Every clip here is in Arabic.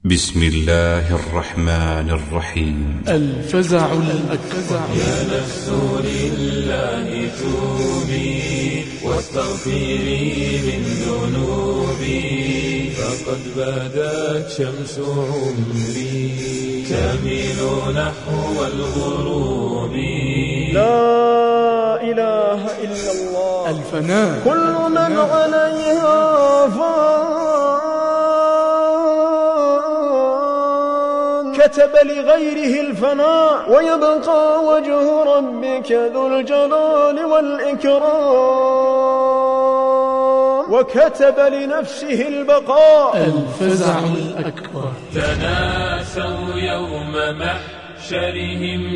بسم الله الرحمن الرحيم. الفزع الأكبر. يا نفس لله توبي واستغفري من ذنوبي، فقد بدت شمس عمري تميل نحو الغروب. لا إله إلا الله. الفناء. كل من عليها فان، كتب لغيره الفناء، ويبقى وجه ربك ذو الجلال والإكرام، وكتب لنفسه البقاء. الفزع الأكبر. تناسوا يوم محشرهم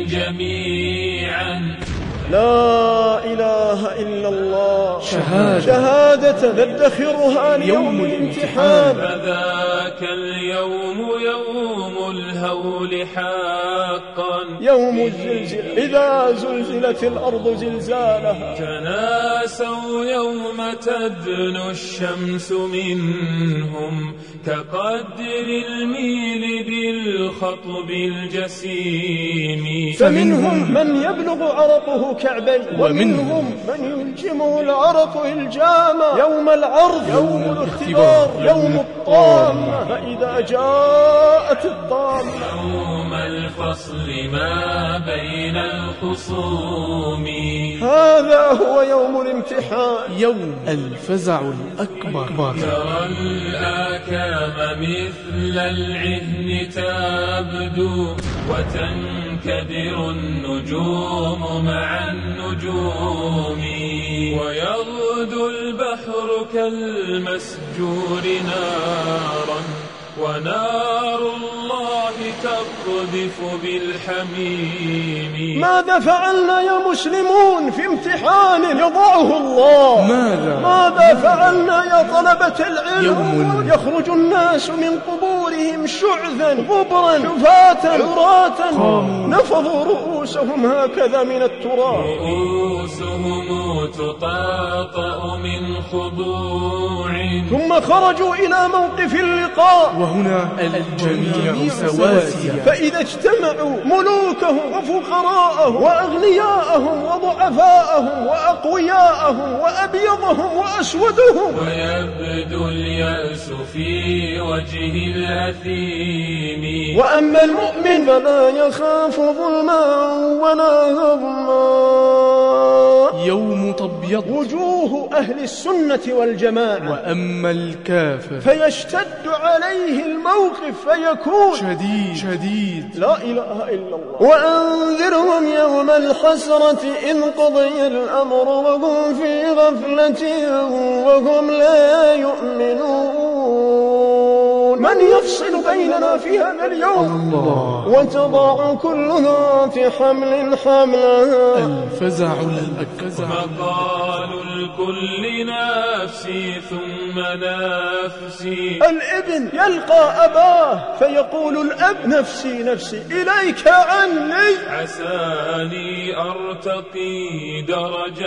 جميعا، لا إله إلا الله. شهادة ندخرها ليوم الامتحان. فذاك اليوم يوم الهول حقا، يوم الزلزل إذا زلزلت الأرض زلزالها. تناسوا يوم تدنو الشمس منهم كقدر الميل بالخطب الجسيم. فمنهم من يبلغ عرقه كعبين، ومنهم من يلجمه العرق الجامة. يوم العرض، يوم الاختبار، يوم الطامة، فإذا جاءت الطامة، يوم الفصل ما بين الخصوم. هذا هو يوم الامتحان، يوم الفزع الأكبر. ترى الآكام مثل العهن تبدو، وتنكدر النجوم مع النجوم، ويغدو البحر كالمسجور نارا، ونار الله تقذف بالحميم. ماذا فعلنا يا مسلمون في امتحان يضعه الله؟ ماذا فعلنا يا طلبة العلم؟ يوم يخرج الناس من قبورهم شعثا غبرا حفاة عراة، نفضوا رؤوسهم هكذا من التراب، رؤوسهم تطاطأ من خضوع، ثم خرجوا إلى موقف اللقاء، وهنا الجميع سواسية. فإذا اجتمعوا ملوكهم وفقراءهم وأغنياءهم وضعفاءهم وأقوياءهم وأبيضهم وأسودهم، ويبدو اليأس في وجه الأثيم. وأما المؤمن فلا يخاف ظلما ولا هضما. يوم تبيض وجوه أهل السنة والجماعة، وأما الكافر فيشتد عليه الموقف فيكون شديد. لا إله إلا الله. وأنذرهم يوم الحسرة إذ قضي الأمر وهم في غفلة وهم لا يؤمنون. من يفصل بيننا في هذا اليوم؟ الله. وتضع كل ذات حمل حملها. الفزع الأكبر. مقال الكل نفسي ثم نفسي. الابن يلقى أباه فيقول الأب نفسي نفسي إليك عني، عساني أرتقي درج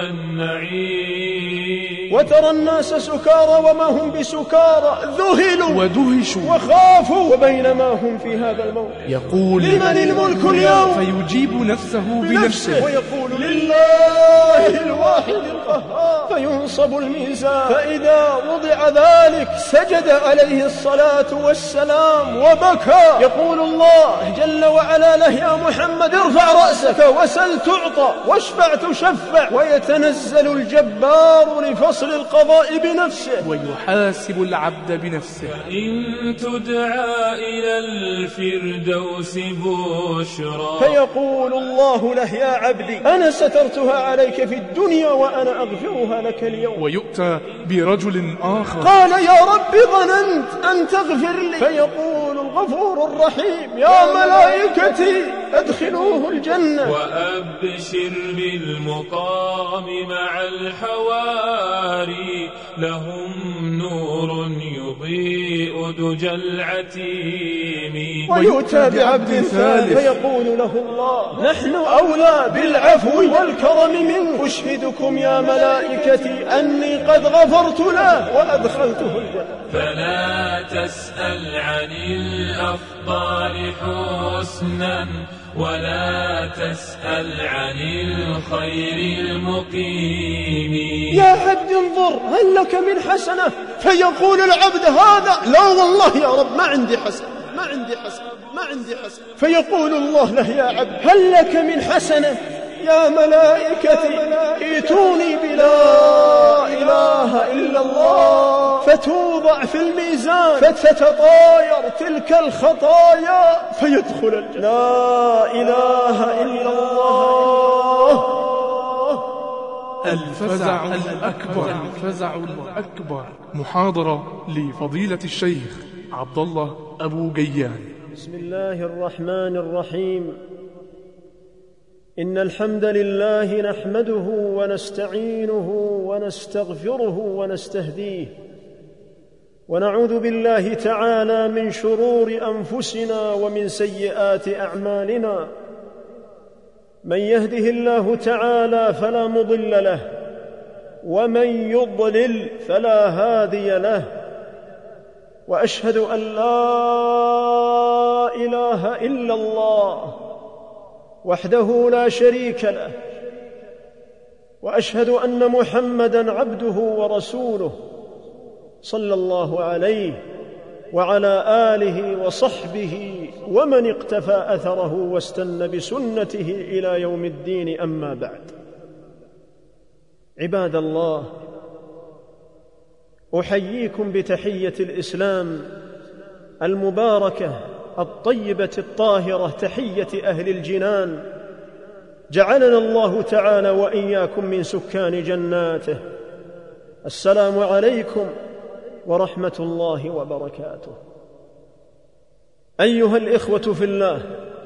النعيم. وترى الناس سكارى وما هم بسكارى، ذهلوا ودهشوا وخافوا، وبينما هم في هذا الموقف يقول لمن الملك اليوم؟ فيجيب نفسه بنفسه ويقول لله الواحد القهار. فينصب الميزان، فإذا وضع ذلك سجد عليه الصلاة والسلام وبكى. يقول الله جل وعلا له يا محمد ارفع رأسك وسل تعطى واشفع تشفع. ويتنزل الجبار لفصل القضاء بنفسه، ويحاسب العبد بنفسه. إن تدعى إلى الفردوس بشرى، فيقول الله له يا عبدي أنا سترتها عليك في الدنيا وأنا أغفرها لك اليوم. ويؤتى برجل آخر قال يا رب ظننت أن تغفر لي، فيقول الغفور الرحيم يا ملائكتي أدخلوه الجنة. وأبشر بالمقام مع الحواري لهم نور يضيء دجى العتيم. ويؤتى بعبد ثالث فيقول له الله نحن أولى بالعفو والكرم منه، أشهدكم يا ملائكتي أني قد غفرت له وأدخلته الجنة. فلا تسأل عن الأفضال حسنا ولا تسأل عن الخير المقيم. يا عبد انظر هل لك من حسنة؟ فيقول العبد هذا لا والله يا رب ما عندي حسنة ما عندي حسنة ما عندي حسنة. فيقول الله له يا عبد هل لك من حسنة؟ يا ملائكتي ائتوني بلا إله إلا الله فتوضع في الميزان فتتطاير تلك الخطايا فيدخل الجنة. لا إله إلا الله. الفزع الأكبر. الفزع الأكبر. محاضرة لفضيلة الشيخ عبد الله أبو جيان. بسم الله الرحمن الرحيم. إن الحمد لله نحمده ونستعينه ونستغفره ونستهديه، ونعوذ بالله تعالى من شرور أنفسنا ومن سيئات أعمالنا. من يهده الله تعالى فلا مضل له، ومن يضلل فلا هادي له. وأشهد أن لا إله إلا الله وحده لا شريك له، وأشهد أن محمدًا عبده ورسوله صلى الله عليه وعلى آله وصحبه ومن اقتفى أثره واستنى بسنته إلى يوم الدين. أما بعد، عباد الله، أحييكم بتحية الإسلام المباركة الطيبة الطاهرة، تحية أهل الجنان، جعلنا الله تعالى وإياكم من سكان جناته. السلام عليكم ورحمة الله وبركاته. أيها الإخوة في الله،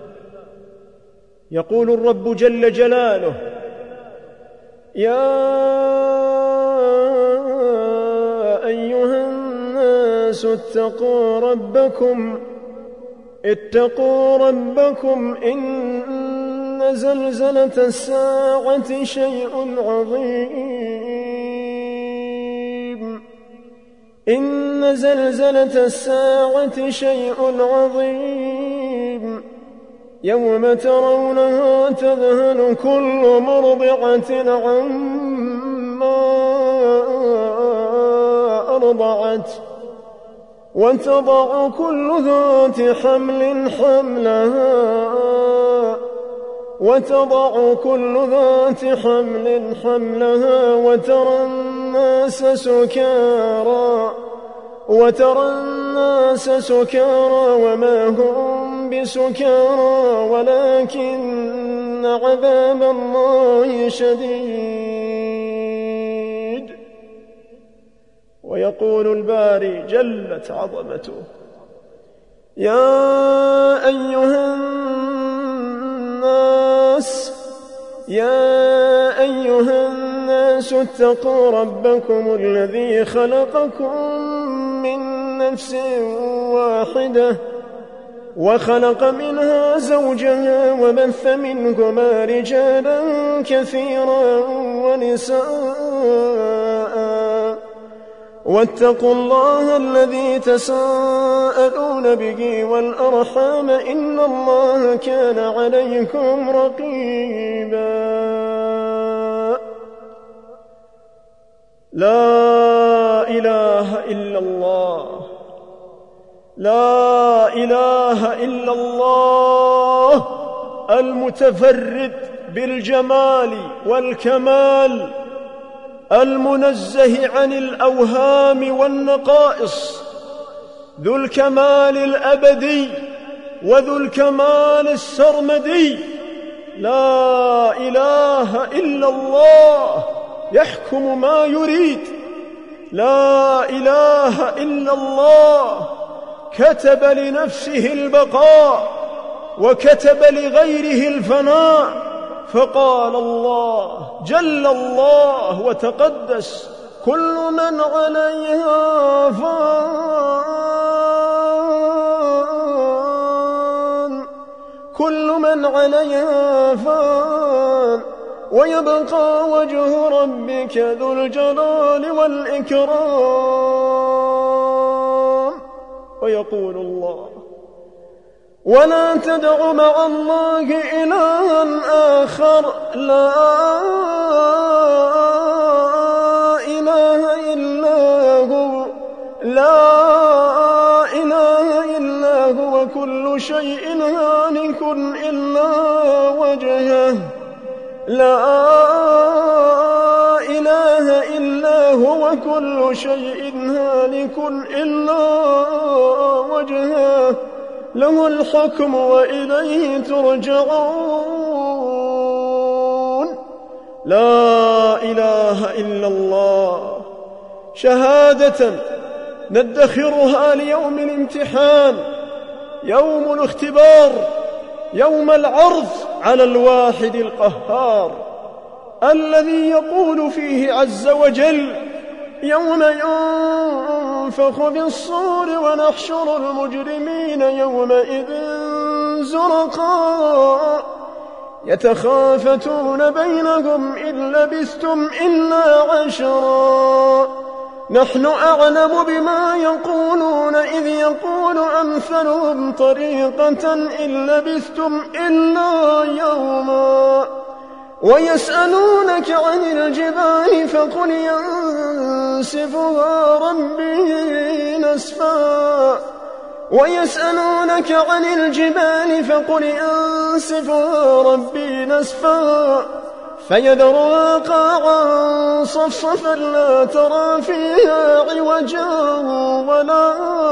يقول الرب جل جلاله: يا أيها الناس اتقوا ربكم إن زلزلة الساعة شيء عظيم. إن زلزلة الساعة شيء عظيم. يوم ترونها تذهل كل مرضعة عما أرضعت، وتضع كل ذات حمل حملها، وترى الناس سكارى وما هم بسكارى ولكن عذاب الله شديد. ويقول الباري جلت عظمته: يا أيها الناس اتقوا ربكم الذي خلقكم من نفس واحدة وخلق منها زوجها وبث منهما رجالا كثيرا ونساء، واتقوا الله الذي تساءلون به والأرحام إن الله كان عليكم رقيبا. لا إله إلا الله، لا إله إلا الله المتفرد بالجمال والكمال، المنزه عن الأوهام والنقائص، ذو الكمال الأبدي وذو الكمال السرمدي. لا إله إلا الله يحكم ما يريد. لا إله إلا الله كتب لنفسه البقاء وكتب لغيره الفناء، فقال الله جل الله وتقدس: كل من عليها فان، كل من عليها فان، ويبقى وجه ربك ذو الجلال والإكرام. ويقول الله: ولا تدع مع الله إلها آخر، لا إله إلا هو، لا إله إلا هو، كل شيء هالك إلا وجهه، لا إله إلا هو، كل شيء هالك إلا وجهه، له الحكم وإليه ترجعون. لا إله إلا الله، شهادة ندخرها ليوم الامتحان، يوم الاختبار، يوم العرض على الواحد القهار، الذي يقول فيه عز وجل: يوم ينفخ في الصور ونحشر المجرمين يومئذ زرقا، يتخافتون بينهم إن لبثتم إلا عشرا، نحن أعلم بما يقولون إذ يقول أمثلهم طريقة إن لبثتم إلا يوما. ويسألونك عن الجبال فقل ينسفها ربي نسفا، ويسألونك عن الجبال فقل ينسفها ربي نسفا، فيذرها قاعا صفصفا لا ترى فيها عوجا ولا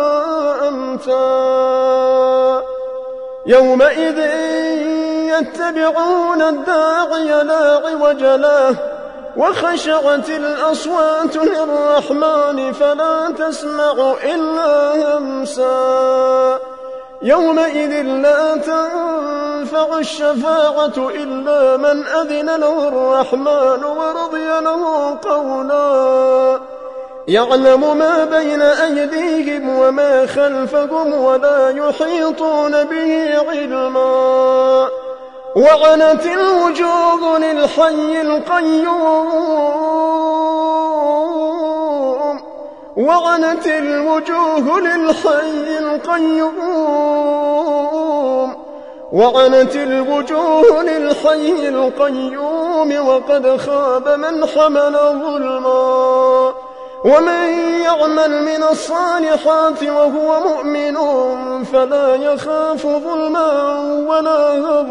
أمتا، يومئذ يتبعون الداعي لا عوج له، وخشعت الأصوات للرحمن فلا تسمع إلا همسا، يومئذ لا تنفع الشفاعة إلا من أذن له الرحمن ورضي له قولا، يعلم ما بين أيديهم وما خلفهم ولا يحيطون به علما، وعنت الوجوه للحي القيوم، وعنت الوجوه للحي القيوم، وعنت الوجوه للحي القيوم، وقد خاب من حمل ظلما، ومن يعمل من الصالحات وهو مؤمن فلا يخاف ظلما ولا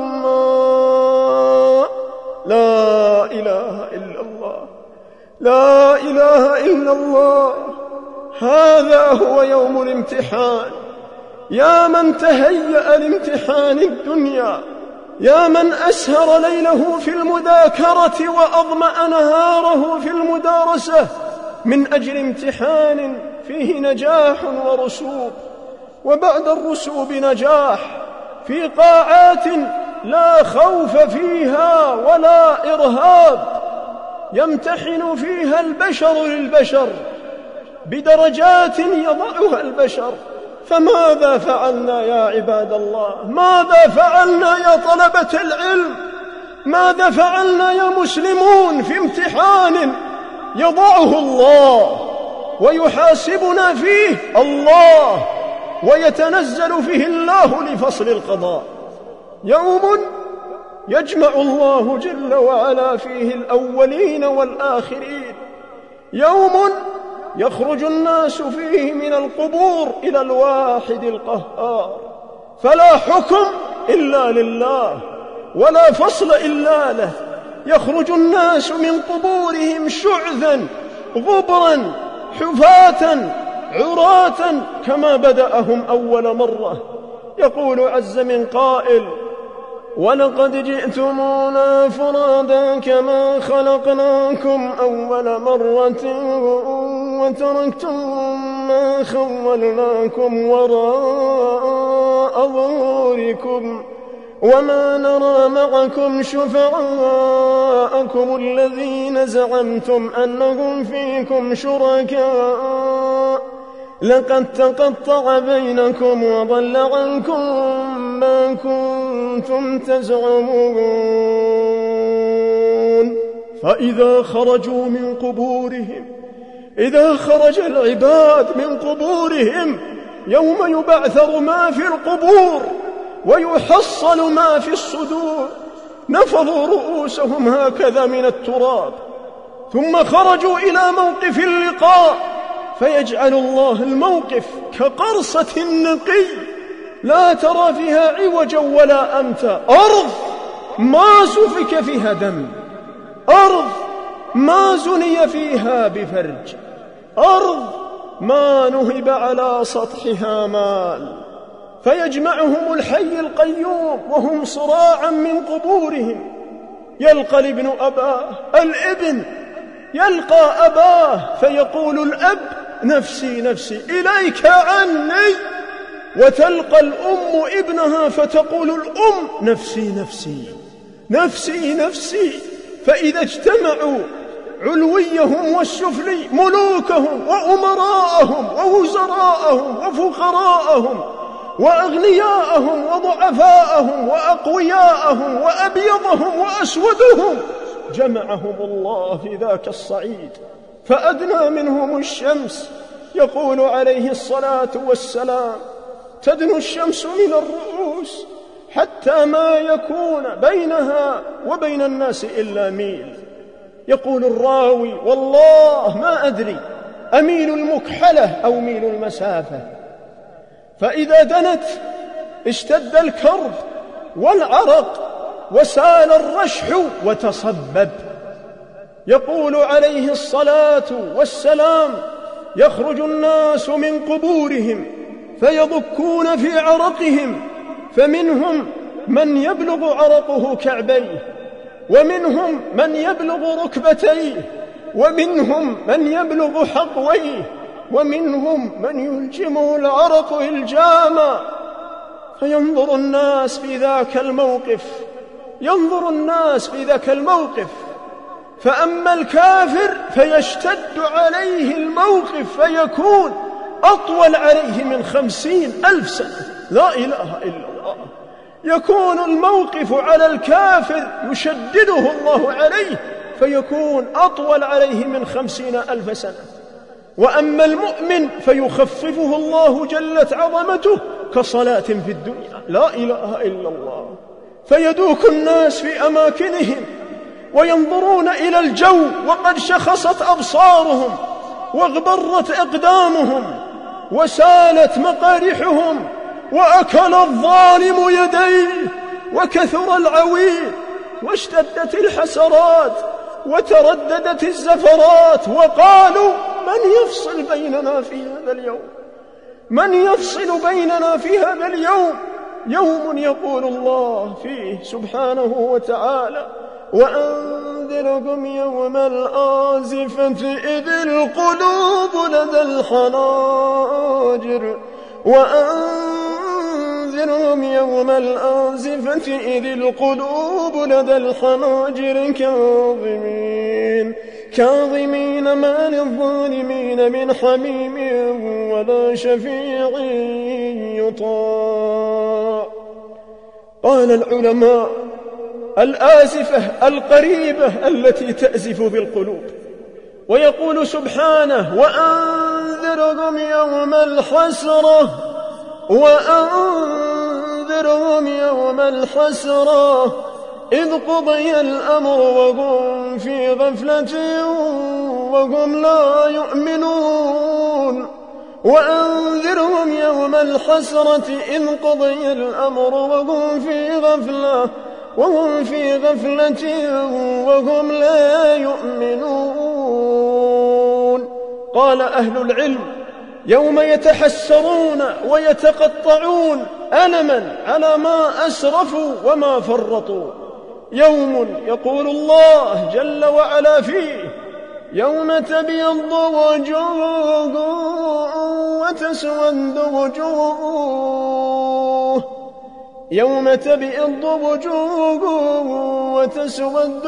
هضما. لا إله إلا الله، لا إله إلا الله، هذا هو يوم الامتحان. يا من تهيأ لامتحان الدنيا، يا من أسهر ليله في المذاكرة وأظمأ نهاره في المدارسة من أجل امتحان فيه نجاح ورسوب، وبعد الرسوب نجاح في قاعات لا خوف فيها ولا إرهاب، يمتحن فيها البشر للبشر بدرجات يضعها البشر. فماذا فعلنا يا عباد الله؟ ماذا فعلنا يا طلبة العلم؟ ماذا فعلنا يا مسلمون في امتحان يضعه الله ويحاسبنا فيه الله ويتنزل فيه الله لفصل القضاء؟ يوم يجمع الله جل وعلا فيه الأولين والآخرين، يوم يخرج الناس فيه من القبور إلى الواحد القهار، فلا حكم إلا لله ولا فصل إلا له. يخرج الناس من قبورهم شعثا غبرا حفاة عراة كما بدأهم أول مرة. يقول عز من قائل: ولقد جئتمونا فرادا كما خلقناكم أول مرة وتركتم ما خولناكم وراء ظهوركم وما نرى معكم شفعاءكم الذين زعمتم أنهم فيكم شركاء لقد تقطع بينكم وضل عنكم ما كنتم تزعمون. فإذا خرجوا من قبورهم، إذا خرج العباد من قبورهم يوم يبعثر ما في القبور ويحصل ما في الصدور، نفضوا رؤوسهم هكذا من التراب، ثم خرجوا إلى موقف اللقاء، فيجعل الله الموقف كقرصة نقي لا ترى فيها عوجا ولا أمتا، أرض ما سفك فيها دم، أرض ما زني فيها بفرج، أرض ما نهب على سطحها مال. فيجمعهم الحي القيوم وهم صراعا من قبورهم، يلقى الابن أباه، الابن يلقى أباه فيقول الأب نفسي نفسي إليك عني، وتلقى الأم ابنها فتقول الأم نفسي نفسي نفسي نفسي. فإذا اجتمعوا علويهم والسفلي، ملوكهم وأمراءهم ووزراءهم وفقراءهم وأغنياءهم وضعفاءهم وأقوياءهم وأبيضهم وأسودهم، جمعهم الله في ذاك الصعيد فأدنى منهم الشمس. يقول عليه الصلاة والسلام تدنو الشمس من الرؤوس حتى ما يكون بينها وبين الناس إلا ميل. يقول الراوي والله ما أدري أميل المكحلة أو ميل المسافة. فإذا دنت اشتد الكرب والعرق وسال الرشح وتصبب. يقول عليه الصلاة والسلام يخرج الناس من قبورهم فيضكون في عرقهم، فمنهم من يبلغ عرقه كعبيه، ومنهم من يبلغ ركبتيه، ومنهم من يبلغ حقويه، ومنهم من يلجمه العرق إلجاما. فينظر الناس في ذاك الموقف، ينظر الناس في ذاك الموقف، فأما الكافر فيشتد عليه الموقف فيكون أطول عليه من 50,000 سنة. لا إله إلا الله. يكون الموقف على الكافر يشدده الله عليه فيكون أطول عليه من 50,000 سنة، وأما المؤمن فيخففه الله جلت عظمته كصلاة في الدنيا. لا إله إلا الله. فيدوك الناس في أماكنهم وينظرون إلى الجو وقد شخصت أبصارهم واغبرت أقدامهم وسالت مقارحهم وأكل الظالم يديه وكثر العويل واشتدت الحسرات وترددت الزفرات، وقالوا من يفصل بيننا في هذا اليوم؟ من يفصل بيننا في هذا اليوم؟ يوم يقول الله فيه سبحانه وتعالى وأنذركم يوم الآزفة إذ القلوب لدى الحناجر، وأنذرهم يوم الآزفة إذ القلوب لدى الحناجر كاظمين ما للظالمين من حميم ولا شفيع يطاع. قال العلماء الآزفة القريبة التي تأزف بالقلوب. ويقول سبحانه وأنذرهم يوم الحسرة، وأنذرهم يوم الحسرة إذ قضي الأمر وهم في غفلة وهم لا يؤمنون. وأنذرهم يوم الحسرة إذ قضي الأمر وهم في غفلة وهم لا يؤمنون. قال أهل العلم يوم يتحسرون ويتقطعون ألما على ما أسرفوا وما فرطوا. يوم يقول الله جل وعلا فيه يوم تبيض وجوه وتسود وجوه. يوم تبيض وجوه وتسود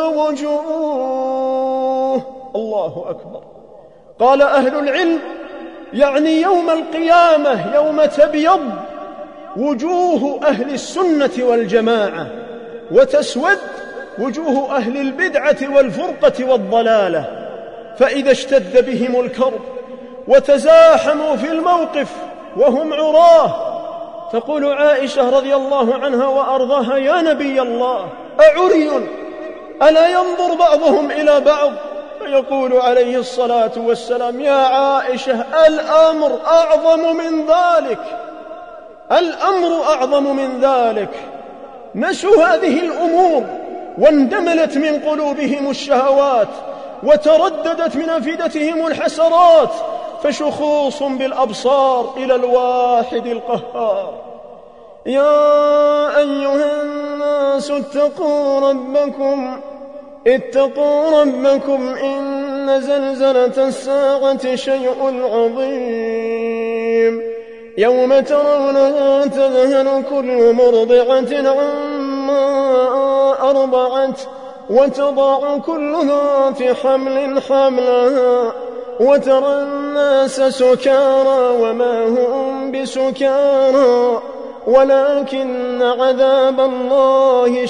وجوه. الله أكبر. قال أهل العلم يعني يوم القيامة يوم تبيض وجوه أهل السنة والجماعة وتسود وجوه أهل البدعة والفرقة والضلالة، فإذا اشتد بهم الكرب وتزاحموا في الموقف وهم عراه تقول عائشة رضي الله عنها وأرضاها: يا نبي الله، أعري ألا ينظر بعضهم إلى بعض؟ فيقول عليه الصلاة والسلام: يا عائشة، الأمر أعظم من ذلك، الأمر أعظم من ذلك. نسوا هذه الأمور واندملت من قلوبهم الشهوات وترددت من أفئدتهم الحسرات، فشخوص بالأبصار إلى الواحد القهار. يا أيها الناس اتقوا ربكم إن زلزلة الساعة شيء عظيم، يوم ترونها تذهل كل مرضعة عما أرضعت وتضع كل ذات حمل حملها وترى الناس سكارى وما هم بسكارى ولكن عذاب الله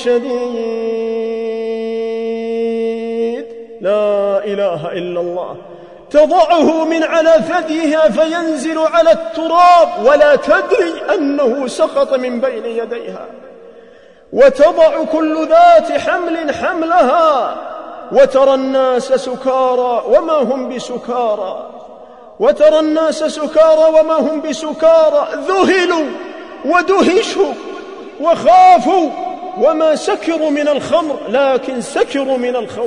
شديد. لا إله إلا الله. تضعه من على ثديها فينزل على التراب ولا تدري أنه سقط من بين يديها، وتضع كل ذات حمل حملها وترى الناس سكارى وما هم بسكارى، وترى الناس سكارى وما هم بسكارى، ذهلوا ودهشوا وخافوا وما سكروا من الخمر لكن سكروا من الخوف.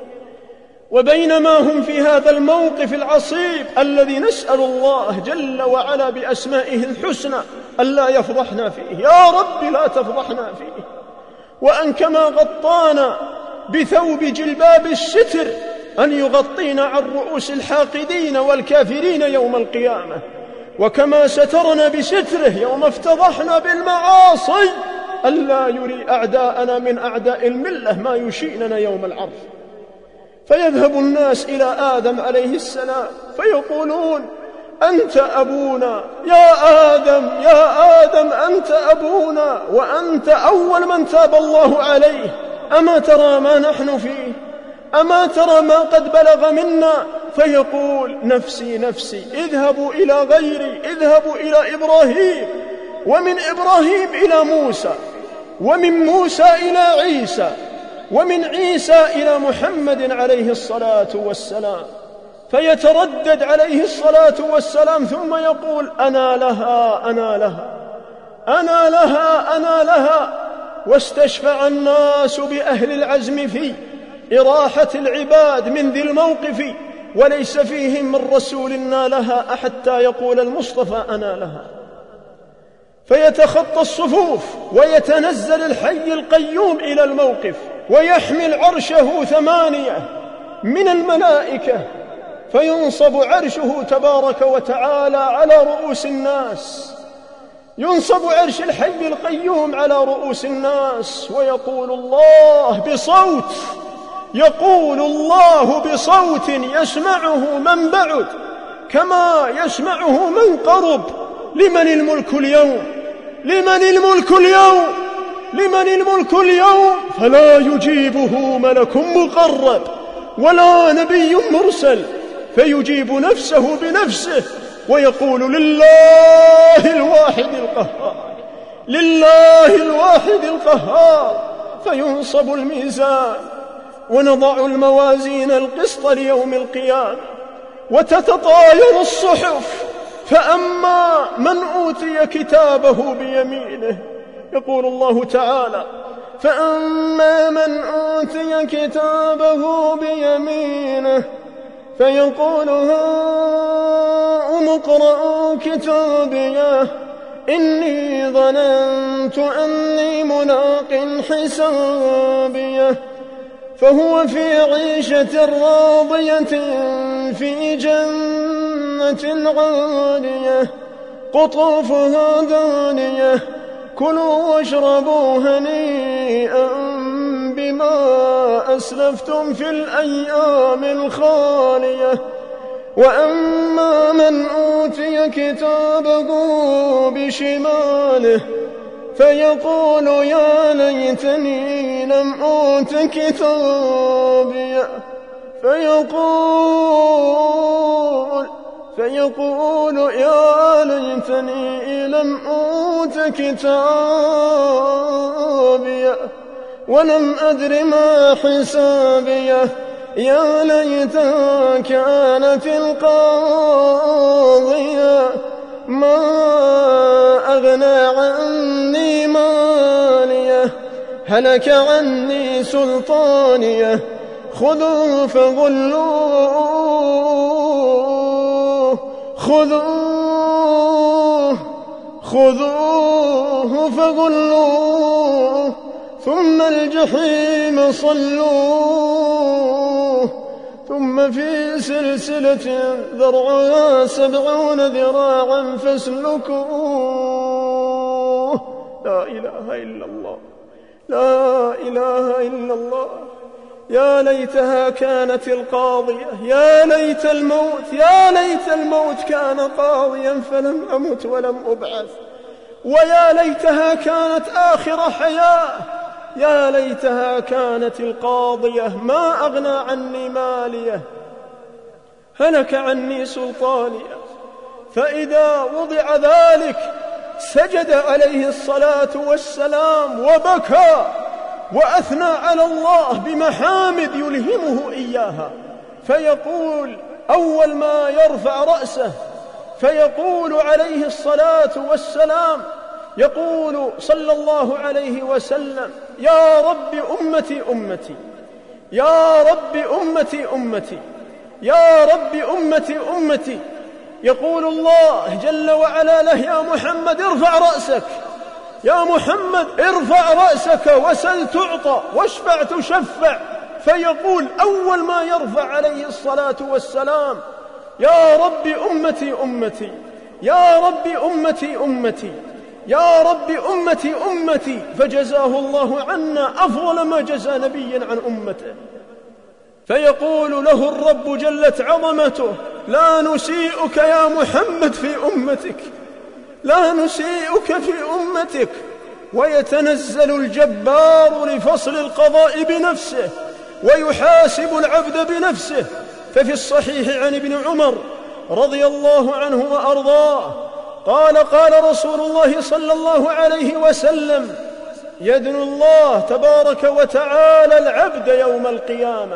وبينما هم في هذا الموقف العصيب الذي نسأل الله جل وعلا بأسمائه الحسنى ألا يفضحنا فيه، يا رب لا تفضحنا فيه، وأن كما غطانا بثوب جلباب الستر أن يغطينا عن رؤوس الحاقدين والكافرين يوم القيامة، وكما سترنا بستره يوم افتضحنا بالمعاصي ألا يري أعداءنا من أعداء الملة ما يشيننا يوم العرض. فيذهب الناس إلى آدم عليه السلام فيقولون: أنت أبونا يا آدم، يا آدم أنت أبونا وأنت أول من تاب الله عليه، أما ترى ما نحن فيه؟ أما ترى ما قد بلغ منا؟ فيقول: نفسي نفسي، اذهبوا إلى غيري، اذهبوا إلى إبراهيم، ومن إبراهيم إلى موسى، ومن موسى إلى عيسى، ومن عيسى إلى محمد عليه الصلاة والسلام. فيتردد عليه الصلاة والسلام ثم يقول: أنا لها أنا لها أنا لها أنا لها. واستشفع الناس بأهل العزم في إراحة العباد من ذي الموقف، وليس فيهم من رسول نالها حتى يقول المصطفى: أنا لها. فيتخطى الصفوف ويتنزل الحي القيوم إلى الموقف، ويحمل عرشه 8 من الملائكة، فينصب عرشه تبارك وتعالى على رؤوس الناس، ينصب عرش الحي القيوم على رؤوس الناس، ويقول الله بصوت، يقول الله بصوت يسمعه من بعد كما يسمعه من قرب: لمن الملك اليوم؟ لمن الملك اليوم؟ لمن الملك اليوم؟ فلا يجيبه ملك مقرب ولا نبي مرسل، فيجيب نفسه بنفسه ويقول: لله الواحد القهار، لله الواحد القهار. فينصب الميزان ونضع الموازين القسط ليوم القيامة وتتطاير الصحف، فأما من أوتي كتابه بيمينه، يقول الله تعالى: فأما من أوتي كتابه بيمينه فيقول: هاؤم اقرءوا كتابيه إني ظننت أني ملاق حسابيه، فهو في عيشة راضية في جنة عالية قطوفها دانية، كلوا واشربوا هنيئا بما أسلفتم في الأيام الخالية. وأما من أوتي كتابه بشماله فيقول يا ليتني لم أوت كتابيه فيقول يا ليتني لم أوت كتابيه ولم أدر ما حسابيه يا ليتها كانت القاضية ما أغنى عني ماليه هلك عني سلطانيه خذوه فغلوه خذوه فغلوه ثم الجحيم صلوه ثم في سلسلة ذرعها 70 ذراعا فاسلكوه. لا إله إلا الله، لا إله إلا الله. يا ليتها كانت القاضية، يا ليت الموت كان قاضيا فلم أمت ولم أبعث، ويا ليتها كانت آخر حياة، يا ليتها كانت القاضية ما أغنى عني ماليه هلك عني سلطانيه. فإذا وضع ذلك سجد عليه الصلاة والسلام وبكى وأثنى على الله بمحامد يلهمه إياها، فيقول أول ما يرفع رأسه فيقول عليه الصلاة والسلام، يقول صلى الله عليه وسلم يا رب أمتي أمتي، يا رب أمتي أمتي، يا رب أمتي أمتي. يقول الله جل وعلا له يا محمد ارفع رأسك، يا محمد ارفع رأسك وسل تعطى واشفع تشفع. فيقول أول ما يرفع عليه الصلاة والسلام يا رب أمتي أمتي، يا رب أمتي أمتي، يا رب أمتي أمتي. فجزاه الله عنا أفضل ما جزى نبيا عن أمته. فيقول له الرب جلت عظمته لا نسيئك يا محمد في أمتك، لا نسيئك في أمتك. ويتنزل الجبار لفصل القضاء بنفسه ويحاسب العبد بنفسه. ففي الصحيح عن ابن عمر رضي الله عنه وأرضاه قال رسول الله صلى الله عليه وسلم يدن الله تبارك وتعالى العبد يوم القيامة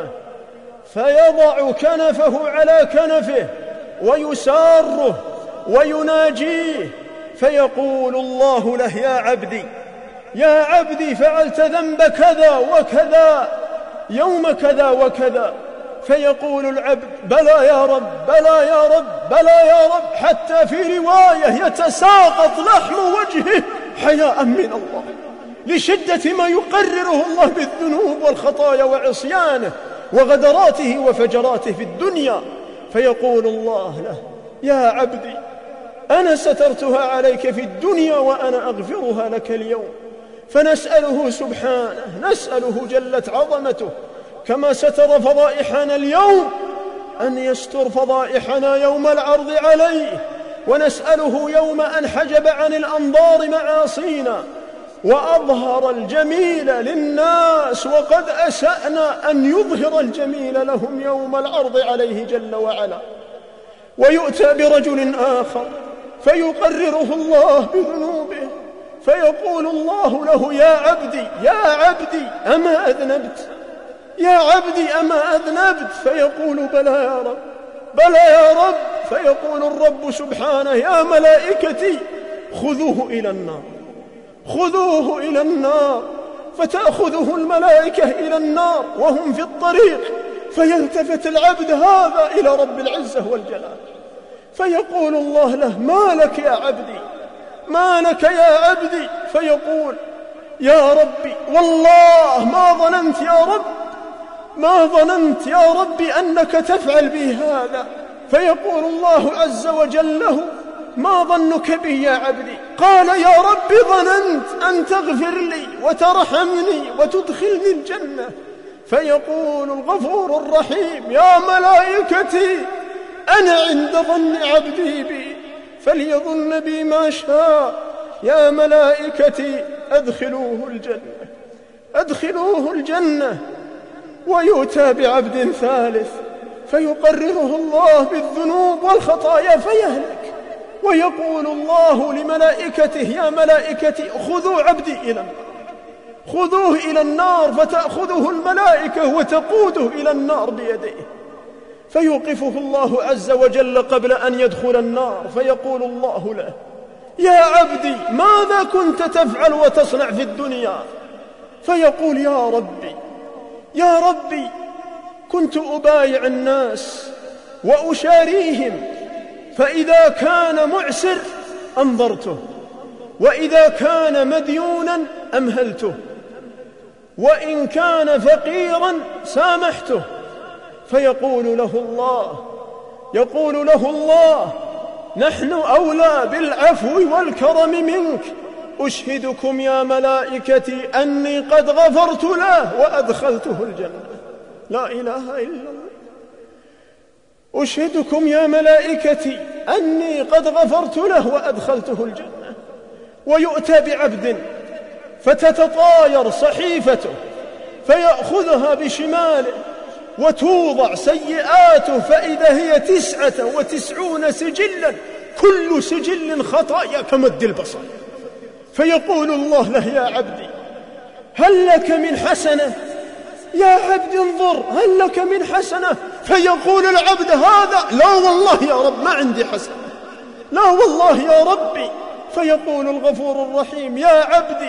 فيضع كنفه على كنفه ويساره ويناجيه، فيقول الله له يا عبدي، يا عبدي فعلت ذنب كذا وكذا يوم كذا وكذا. فيقول العبد بلى يا رب، بلى يا رب، بلى يا رب، حتى في رواية يتساقط لحم وجهه حياء من الله لشدة ما يقرره الله بالذنوب والخطايا وعصيانه وغدراته وفجراته في الدنيا. فيقول الله له يا عبدي أنا سترتها عليك في الدنيا وأنا أغفرها لك اليوم. فنسأله سبحانه، نسأله جلت عظمته كما ستر فضائحنا اليوم أن يستر فضائحنا يوم العرض عليه، ونسأله يوم أن حجب عن الأنظار معاصينا وأظهر الجميل للناس وقد أسأنا أن يظهر الجميل لهم يوم العرض عليه جل وعلا. ويؤتى برجل آخر فيقرره الله بذنوبه فيقول الله له يا عبدي، يا عبدي أما أذنبت، يا عبدي أما أذنبت؟ فيقول بلى يا رب، بلى يا رب. فيقول الرب سبحانه يا ملائكتي خذوه إلى النار، خذوه إلى النار. فتأخذه الملائكة إلى النار وهم في الطريق، فيلتفت العبد هذا إلى رب العزة والجلال فيقول الله له ما لك يا عبدي، ما لك يا عبدي؟ فيقول يا ربي والله ما ظننت يا رب، ما ظننت يا ربي أنك تفعل بي هذا. فيقول الله عز وجل له ما ظنك بي يا عبدي؟ قال يا رب ظننت أن تغفر لي وترحمني وتدخلني الجنة. فيقول الغفور الرحيم يا ملائكتي أنا عند ظن عبدي بي فليظن بي ما شاء، يا ملائكتي أدخلوه الجنة، أدخلوه الجنة. ويؤتى بعبد ثالث فيقرره الله بالذنوب والخطايا فيهلك، ويقول الله لملائكته يا ملائكتي خذوا عبدي إلى النار، خذوه إلى النار، فتأخذه الملائكة وتقوده إلى النار بيديه. فيوقفه الله عز وجل قبل أن يدخل النار فيقول الله له يا عبدي ماذا كنت تفعل وتصنع في الدنيا؟ فيقول يا ربي كنت أبايع الناس وأشاريهم، فإذا كان معسر أنظرته، وإذا كان مديونا أمهلته، وإن كان فقيرا سامحته. فيقول له الله نحن أولى بالعفو والكرم منك، أشهدكم يا ملائكتي أني قد غفرت له وأدخلته الجنة. لا إله إلا الله. أشهدكم يا ملائكتي أني قد غفرت له وأدخلته الجنة. ويؤتى بعبد فتتطاير صحيفته فيأخذها بشماله وتوضع سيئاته فإذا هي 99 سجلا، كل سجل خطايا كمد البصر. فيقول الله له يا عبدي هل لك من حسنة؟ يا عبد انظر هل لك من حسنة؟ فيقول العبد هذا لا والله يا رب ما عندي حسنة، لا والله يا ربي. فيقول الغفور الرحيم يا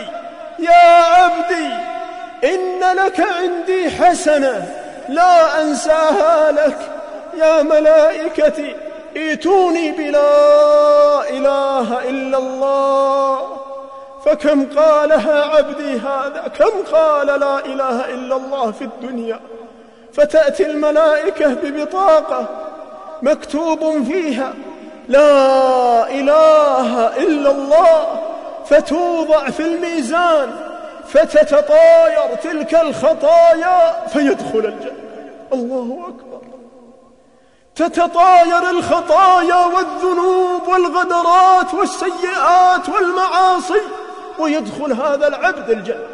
عبدي إن لك عندي حسنة لا أنساها لك، يا ملائكتي ائتوني بلا إله إلا الله. فكم قالها عبدي هذا، كم قال لا إله إلا الله في الدنيا. فتأتي الملائكة ببطاقة مكتوب فيها لا إله إلا الله، فتوضع في الميزان فتتطاير تلك الخطايا فيدخل الجنة. الله أكبر. تتطاير الخطايا والذنوب والغدرات والسيئات والمعاصي ويدخل هذا العبد الجنة.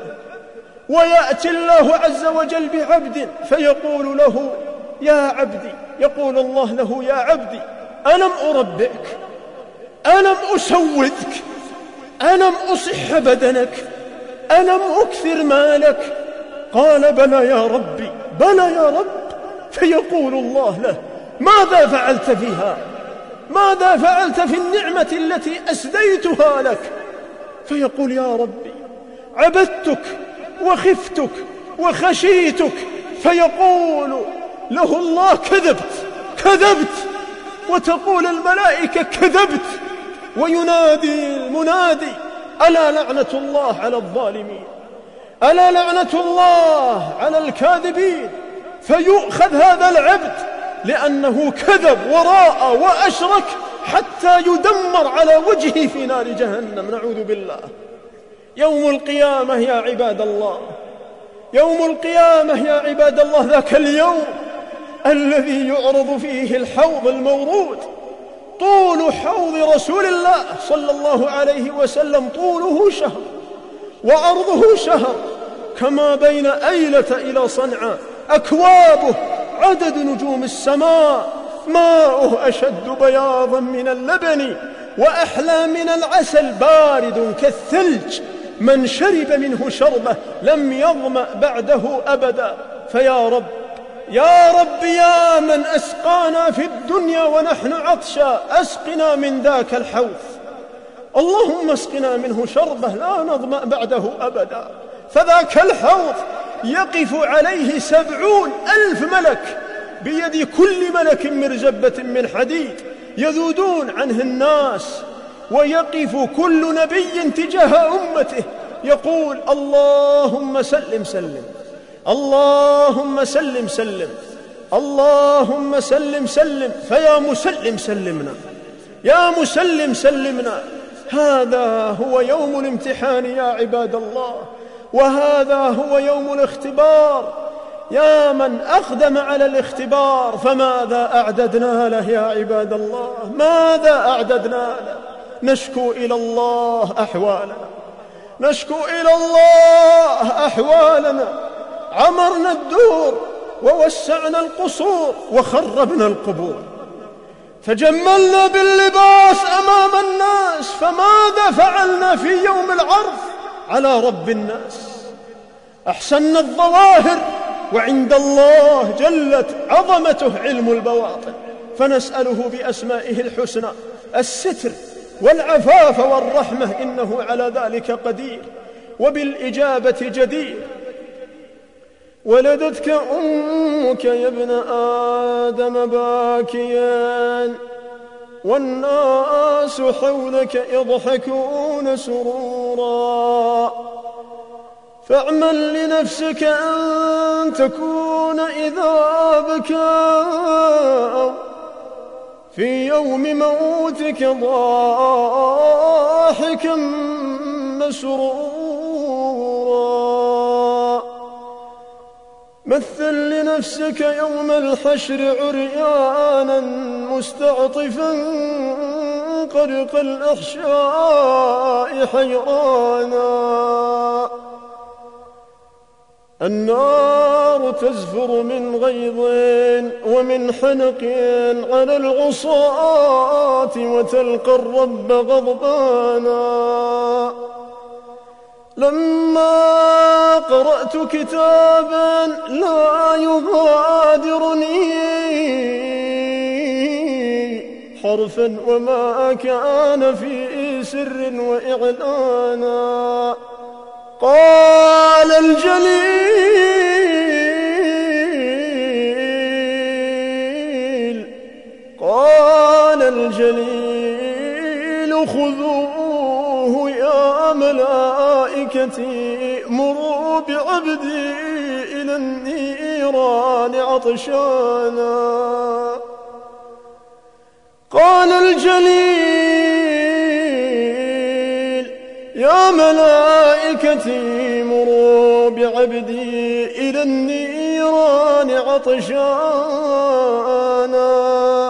ويأتي الله عز وجل بعبد فيقول له يا عبدي، يقول الله له يا عبدي ألم أربئك، ألم أسودك، ألم أصح بدنك، ألم أكثر مالك؟ قال بلى يا ربي، بلى يا رب. فيقول الله له ماذا فعلت فيها؟ ماذا فعلت في النعمة التي أسديتها لك؟ فيقول يا ربي عبدتك وخفتك وخشيتك. فيقول له الله كذبت. وتقول الملائكة كذبت. وينادي المنادي ألا لعنة الله على الظالمين، ألا لعنة الله على الكاذبين. فيؤخذ هذا العبد لأنه كذب وراء وأشرك حتى يدمر على وجهه في نار جهنم، نعوذ بالله. يوم القيامة يا عباد الله، يوم القيامة يا عباد الله، ذاك اليوم الذي يعرض فيه الحوض المورود. طول حوض رسول الله صلى الله عليه وسلم طوله شهر وعرضه شهر، كما بين أيلة إلى صنعاء. أكوابه عدد نجوم السماء، ماؤه أشد بياضا من اللبن وأحلى من العسل، بارد كالثلج، من شرب منه شربة لم يظمأ بعده أبدا. فيا رب يا رب يا من أسقانا في الدنيا ونحن عطشى، أسقنا من ذاك الحوض، اللهم اسقنا منه شربة لا نظمأ بعده أبدا. فذاك الحوض يقف عليه 70,000 ملك، بيد كل ملك مرزبة من حديد يذودون عنه الناس، ويقف كل نبي تجاه أمته يقول اللهم سلم سلم، اللهم سلم سلم، اللهم سلم سلم. فيا مسلم سلمنا، يا مسلم سلمنا. هذا هو يوم الامتحان يا عباد الله، وهذا هو يوم الاختبار. يا من أقدم على الاختبار، فماذا أعددنا له يا عباد الله؟ ماذا أعددنا له؟ نشكو إلى الله أحوالنا، نشكو إلى الله أحوالنا. عمرنا الدور ووسعنا القصور وخربنا القبور، تجملنا باللباس أمام الناس، فماذا فعلنا في يوم العرض على رب الناس؟ أحسننا الظواهر، وعند الله جلت عظمته علم البواطن، فنسأله بأسمائه الحسنى الستر والعفاف والرحمة، إنه على ذلك قدير وبالإجابة جدير. ولدتك أمك يا ابن آدم باكيا، والناس حولك يضحكون سرورا، فاعمل لنفسك أن تكون إذا بكى في يوم موتك ضاحكا مسرورا. مثل لنفسك يوم الحشر عريانا مستعطفا قرق الأحشاء حيرانا، النار تزفر من غيظ ومن حنق على العصاة، وتلقى الرب غضبانا. لما قرأت كتابا لا يغادرني حرفا وما كان في سر وإعلانا، قال الجليل خذوه يا ملائكتي، مروا بعبدي إلى النيران عطشانا. قال الجليل يا ملائكتي مروا بعبدي إلى النيران عطشانا،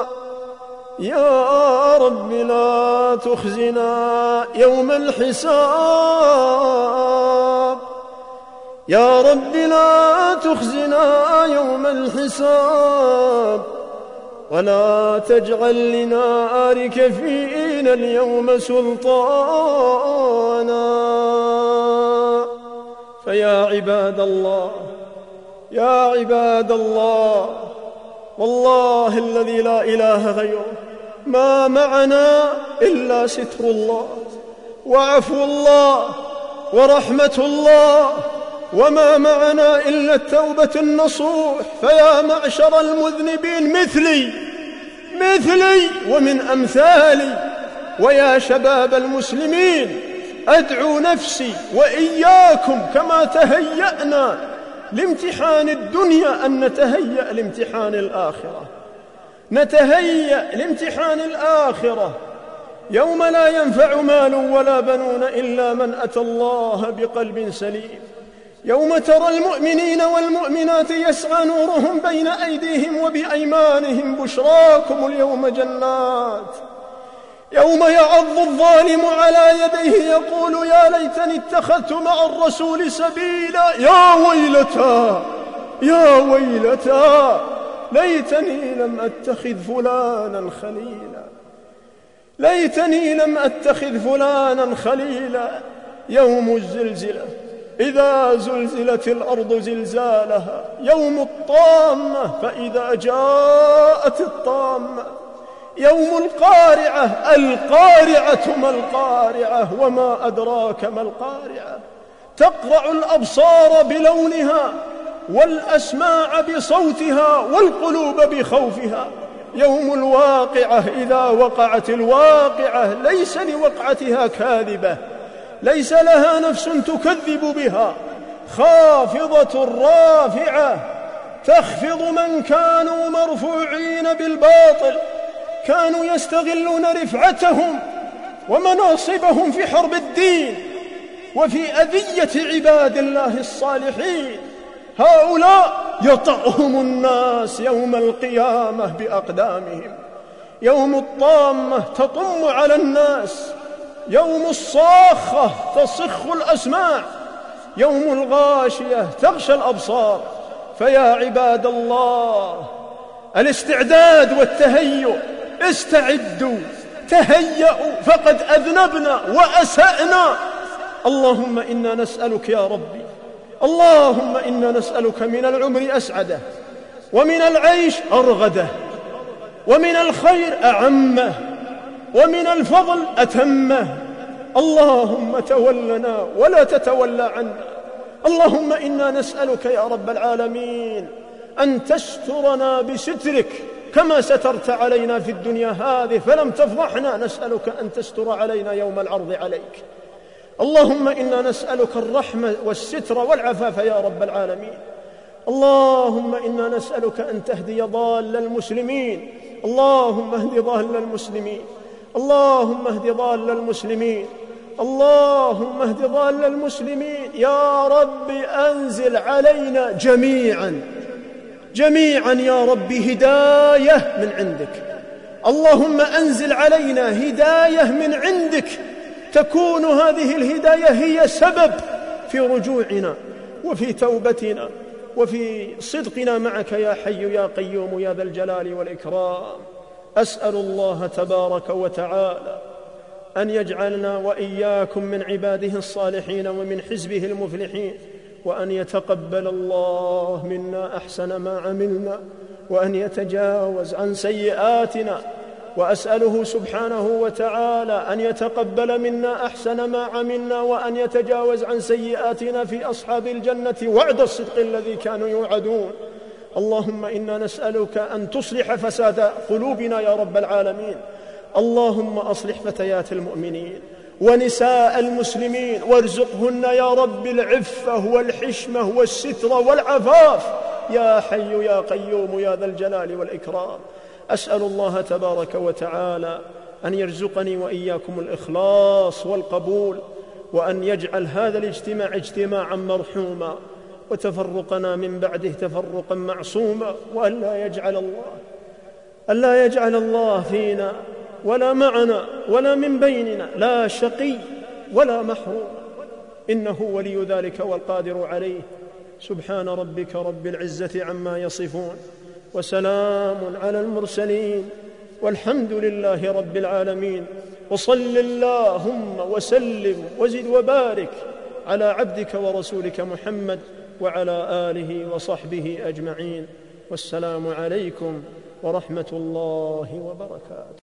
يا رب لا تخزنا يوم الحساب، يا رب لا تخزنا يوم الحساب، ولا تجعل لنارك فينا اليوم سلطانا. فيا عباد الله، يا عباد الله، والله الذي لا إله غيره ما معنا إلا ستر الله وعفو الله ورحمة الله، وما معنا إلا التوبة النصوح. فيا معشر المذنبين مثلي ومن أمثالي، ويا شباب المسلمين، أدعو نفسي وإياكم كما تهيأنا لامتحان الدنيا أن نتهيأ لامتحان الآخرة، نتهيأ لامتحان الآخرة، يوم لا ينفع مال ولا بنون إلا من أتى الله بقلب سليم، يوم ترى المؤمنين والمؤمنات يسعى نورهم بين أيديهم وبأيمانهم، بشراكم اليوم جنات، يوم يعض الظالم على يديه يقول يا ليتني اتخذت مع الرسول سبيلا، يا ويلتى يا ويلتى ليتني لم أتخذ فلانا خليلا، ليتني لم أتخذ فلانا خليلا. يوم الزلزلة إذا زلزلت الأرض زلزالها، يوم الطامة فإذا جاءت الطامة، يوم القارعة، القارعة ما القارعة وما أدراك ما القارعة، تقرع الأبصار بلونها والأسماع بصوتها والقلوب بخوفها. يوم الواقعة إذا وقعت الواقعة ليس لوقعتها كاذبة، ليس لها نفس تكذب بها، خافضة رافعة تخفض من كانوا مرفوعين بالباطل، كانوا يستغلون رفعتهم ومناصبهم في حرب الدين وفي أذية عباد الله الصالحين. هؤلاء يطأهم الناس يوم القيامة بأقدامهم، يوم الطامة تطم على الناس، يوم الصاخة تصخ الأسماع، يوم الغاشية تغشى الأبصار. فيا عباد الله، الاستعداد والتهيؤ، استعدوا تهيئوا، فقد أذنبنا وأسأنا. اللهم إنا نسألك يا ربي، اللهم إنا نسألك من العمر أسعده، ومن العيش أرغده، ومن الخير أعمه، ومن الفضل أتمه. اللهم تولنا ولا تتولى عنا. اللهم إنا نسألك يا رب العالمين أن تسترنا بسترك كما سترت علينا في الدنيا هذه فلم تفضحنا، نسألك أن تستر علينا يوم العرض عليك. اللهم إنا نسألك الرحمة والستر والعفاف يا رب العالمين. اللهم إنا نسألك أن تهدي ضال المسلمين، اللهم اهد ضال المسلمين، اللهم اهد ضال المسلمين، اللهم اهد ضال المسلمين. يا رب أنزل علينا جميعا يا رب هداية من عندك. اللهم أنزل علينا هداية من عندك، تكون هذه الهداية هي سبب في رجوعنا وفي توبتنا وفي صدقنا معك يا حي يا قيوم يا ذا الجلال والإكرام. أسأل الله تبارك وتعالى أن يجعلنا وإياكم من عباده الصالحين ومن حزبه المفلحين، وأن يتقبل الله منا أحسن ما عملنا، وأن يتجاوز عن سيئاتنا. وأسأله سبحانه وتعالى أن يتقبل منا أحسن ما عملنا، وأن يتجاوز عن سيئاتنا في أصحاب الجنة وعد الصدق الذي كانوا يوعدون. اللهم إنا نسألك أن تصلح فساد قلوبنا يا رب العالمين. اللهم أصلح فتيات المؤمنين ونساء المسلمين، وارزقهن يا رب العفة والحشمة والستر والعفاف يا حي يا قيوم يا ذا الجلال والإكرام. أسأل الله تبارك وتعالى أن يرزقني وإياكم الإخلاص والقبول، وأن يجعل هذا الاجتماع اجتماعا مرحوما، وتفرقنا من بعده تفرقا معصوما، وأن لا يجعل الله فينا ولا معنا ولا من بيننا لا شقي ولا محروم، إنه ولي ذلك والقادر عليه. سبحان ربك رب العزة عما يصفون، وسلام على المرسلين، والحمد لله رب العالمين. وصل اللهم وسلم وزد وبارك على عبدك ورسولك محمد وعلى آله وصحبه أجمعين. والسلام عليكم ورحمة الله وبركاته.